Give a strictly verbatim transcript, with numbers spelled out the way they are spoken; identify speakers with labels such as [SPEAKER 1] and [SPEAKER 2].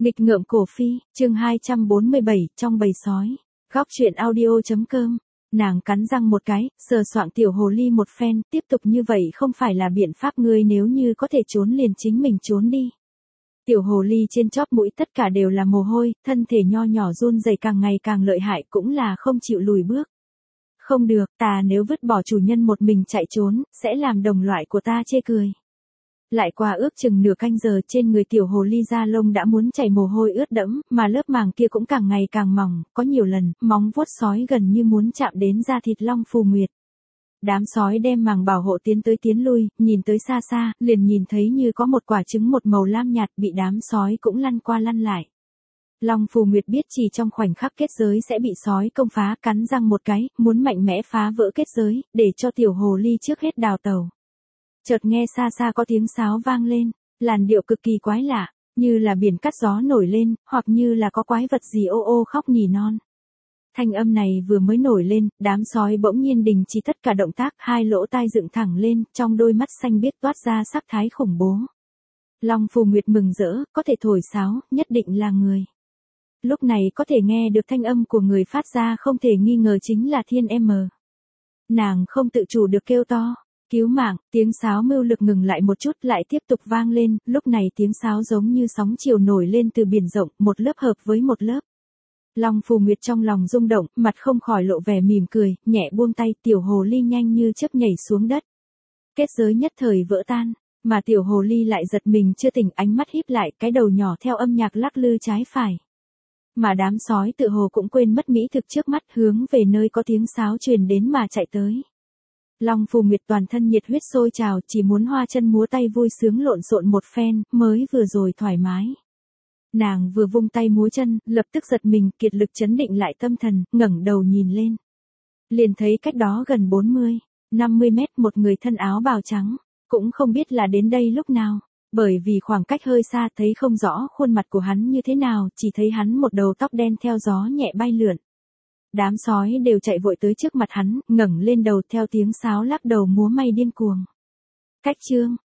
[SPEAKER 1] Nghịch ngợm cổ phi, chương hai trăm bốn mươi bảy, trong bầy sói. Góc truyện audio.com. Nàng cắn răng một cái, sờ soạng tiểu hồ ly một phen, tiếp tục như vậy không phải là biện pháp, ngươi nếu như có thể trốn liền chính mình trốn đi. Tiểu hồ ly trên chóp mũi tất cả đều là mồ hôi, thân thể nho nhỏ run rẩy càng ngày càng lợi hại, cũng là không chịu lùi bước. Không được, ta nếu vứt bỏ chủ nhân một mình chạy trốn, sẽ làm đồng loại của ta chê cười. Lại qua ước chừng nửa canh giờ, trên người tiểu hồ ly da lông đã muốn chảy mồ hôi ướt đẫm, mà lớp màng kia cũng càng ngày càng mỏng, có nhiều lần, móng vuốt sói gần như muốn chạm đến da thịt Long Phù Nguyệt. Đám sói đem màng bảo hộ tiến tới tiến lui, nhìn tới xa xa, liền nhìn thấy như có một quả trứng một màu lam nhạt bị đám sói cũng lăn qua lăn lại. Long Phù Nguyệt biết chỉ trong khoảnh khắc kết giới sẽ bị sói công phá, cắn răng một cái, muốn mạnh mẽ phá vỡ kết giới, để cho tiểu hồ ly trước hết đào tẩu. Chợt nghe xa xa có tiếng sáo vang lên, làn điệu cực kỳ quái lạ, như là biển cắt gió nổi lên, hoặc như là có quái vật gì ô ô khóc nỉ non. Thanh âm này vừa mới nổi lên, đám sói bỗng nhiên đình chỉ tất cả động tác, hai lỗ tai dựng thẳng lên, trong đôi mắt xanh biếc toát ra sắc thái khủng bố. Long Phù Nguyệt mừng rỡ, có thể thổi sáo, nhất định là người. Lúc này có thể nghe được thanh âm của người phát ra không thể nghi ngờ chính là Thiên M. Nàng không tự chủ được kêu to. Cứu mạng, tiếng sáo mưu lực ngừng lại một chút lại tiếp tục vang lên, lúc này tiếng sáo giống như sóng chiều nổi lên từ biển rộng, một lớp hợp với một lớp. Long Phù Nguyệt trong lòng rung động, mặt không khỏi lộ vẻ mỉm cười, nhẹ buông tay, tiểu hồ ly nhanh như chớp nhảy xuống đất. Kết giới nhất thời vỡ tan, mà tiểu hồ ly lại giật mình chưa tỉnh, ánh mắt híp lại, cái đầu nhỏ theo âm nhạc lắc lư trái phải. Mà đám sói tự hồ cũng quên mất mỹ thực trước mắt, hướng về nơi có tiếng sáo truyền đến mà chạy tới. Long Phù Nguyệt toàn thân nhiệt huyết sôi trào, chỉ muốn hoa chân múa tay vui sướng lộn xộn một phen, mới vừa rồi thoải mái. Nàng vừa vung tay múa chân, lập tức giật mình, kiệt lực chấn định lại tâm thần, ngẩng đầu nhìn lên. Liền thấy cách đó gần bốn mươi, năm mươi mét một người thân áo bào trắng, cũng không biết là đến đây lúc nào, bởi vì khoảng cách hơi xa thấy không rõ khuôn mặt của hắn như thế nào, chỉ thấy hắn một đầu tóc đen theo gió nhẹ bay lượn. Đám sói đều chạy vội tới trước mặt hắn, ngẩng lên đầu theo tiếng sáo lắc đầu múa may điên cuồng. Cách chương,